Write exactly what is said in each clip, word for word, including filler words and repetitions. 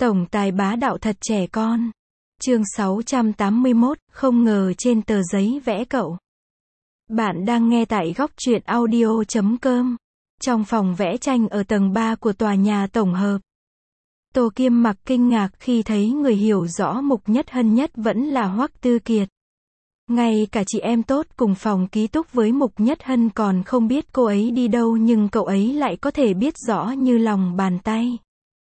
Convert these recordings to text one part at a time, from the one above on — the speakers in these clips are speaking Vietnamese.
Tổng tài bá đạo thật trẻ con. Chương sáu trăm tám mươi mốt, không ngờ trên tờ giấy vẽ cậu. Bạn đang nghe tại góc truyện audio chấm com. Trong phòng vẽ tranh ở tầng ba của tòa nhà tổng hợp. Tô Kiêm Mặc kinh ngạc khi thấy người hiểu rõ Mục Nhất Hân nhất vẫn là Hoắc Tư Kiệt. Ngay cả chị em tốt cùng phòng ký túc với Mục Nhất Hân còn không biết cô ấy đi đâu, nhưng cậu ấy lại có thể biết rõ như lòng bàn tay.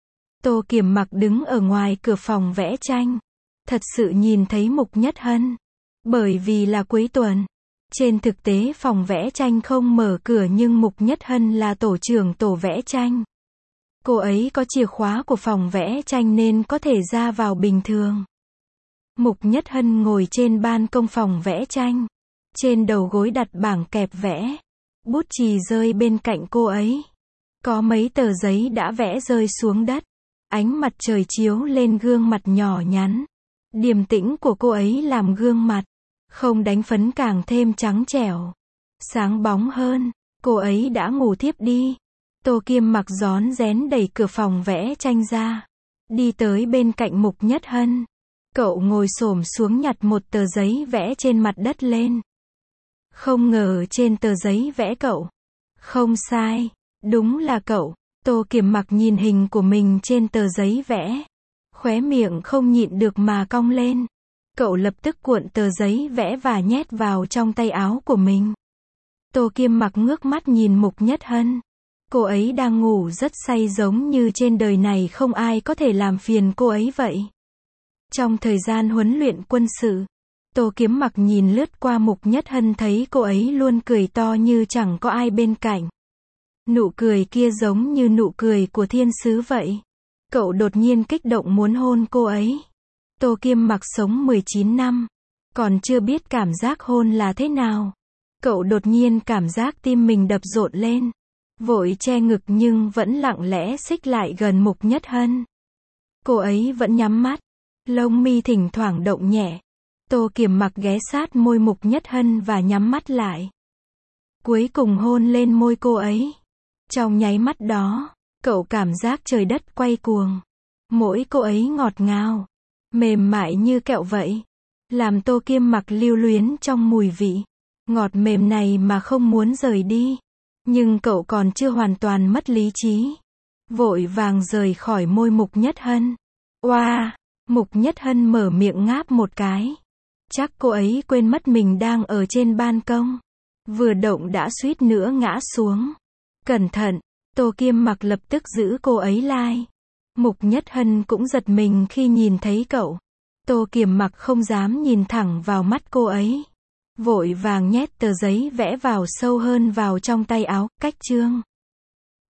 Tô Kiêm Mặc đứng ở ngoài cửa phòng vẽ tranh. Thật sự nhìn thấy Mục Nhất Hân. Bởi vì là cuối tuần. Trên thực tế phòng vẽ tranh không mở cửa, nhưng Mục Nhất Hân là tổ trưởng tổ vẽ tranh. Cô ấy có chìa khóa của phòng vẽ tranh nên có thể ra vào bình thường. Mục Nhất Hân ngồi trên ban công phòng vẽ tranh. Trên đầu gối đặt bảng kẹp vẽ. Bút chì rơi bên cạnh cô ấy. Có mấy tờ giấy đã vẽ rơi xuống đất. Ánh mặt trời chiếu lên gương mặt nhỏ nhắn, điềm tĩnh của cô ấy làm gương mặt không đánh phấn càng thêm trắng trẻo, sáng bóng hơn. Cô ấy đã ngủ thiếp đi. Tô Kiêm Mặc rón rén đẩy cửa phòng vẽ tranh ra, đi tới bên cạnh Mục Nhất Hân. Cậu ngồi xổm xuống nhặt một tờ giấy vẽ trên mặt đất lên. Không ngờ trên tờ giấy vẽ cậu. Không sai, đúng là cậu. Tô Kiêm Mặc nhìn hình của mình trên tờ giấy vẽ. Khóe miệng không nhịn được mà cong lên. Cậu lập tức cuộn tờ giấy vẽ và nhét vào trong tay áo của mình. Tô Kiêm Mặc ngước mắt nhìn Mục Nhất Hân. Cô ấy đang ngủ rất say, giống như trên đời này không ai có thể làm phiền cô ấy vậy. Trong thời gian huấn luyện quân sự, Tô Kiêm Mặc nhìn lướt qua Mục Nhất Hân, thấy cô ấy luôn cười to như chẳng có ai bên cạnh. Nụ cười kia giống như nụ cười của thiên sứ vậy. Cậu đột nhiên kích động muốn hôn cô ấy. Tô Kiêm Mặc sống mười chín năm, còn chưa biết cảm giác hôn là thế nào. Cậu đột nhiên cảm giác tim mình đập rộn lên. Vội che ngực nhưng vẫn lặng lẽ xích lại gần Mục Nhất Hân. Cô ấy vẫn nhắm mắt. Lông mi thỉnh thoảng động nhẹ. Tô Kiêm Mặc ghé sát môi Mục Nhất Hân và nhắm mắt lại. Cuối cùng hôn lên môi cô ấy. Trong nháy mắt đó, cậu cảm giác trời đất quay cuồng. Mỗi cô ấy ngọt ngào, mềm mại như kẹo vậy. Làm Tô Kiêm Mặc lưu luyến trong mùi vị ngọt mềm này mà không muốn rời đi. Nhưng cậu còn chưa hoàn toàn mất lý trí. Vội vàng rời khỏi môi Mục Nhất Hân. Oa! Mục Nhất Hân mở miệng ngáp một cái. Chắc cô ấy quên mất mình đang ở trên ban công. Vừa động đã suýt nữa ngã xuống. Cẩn thận! Tô Kiêm Mặc lập tức giữ cô ấy lại. Mục Nhất Hân cũng giật mình khi nhìn thấy cậu. Tô Kiêm Mặc không dám nhìn thẳng vào mắt cô ấy. Vội vàng nhét tờ giấy vẽ vào sâu hơn vào trong tay áo, cách chương.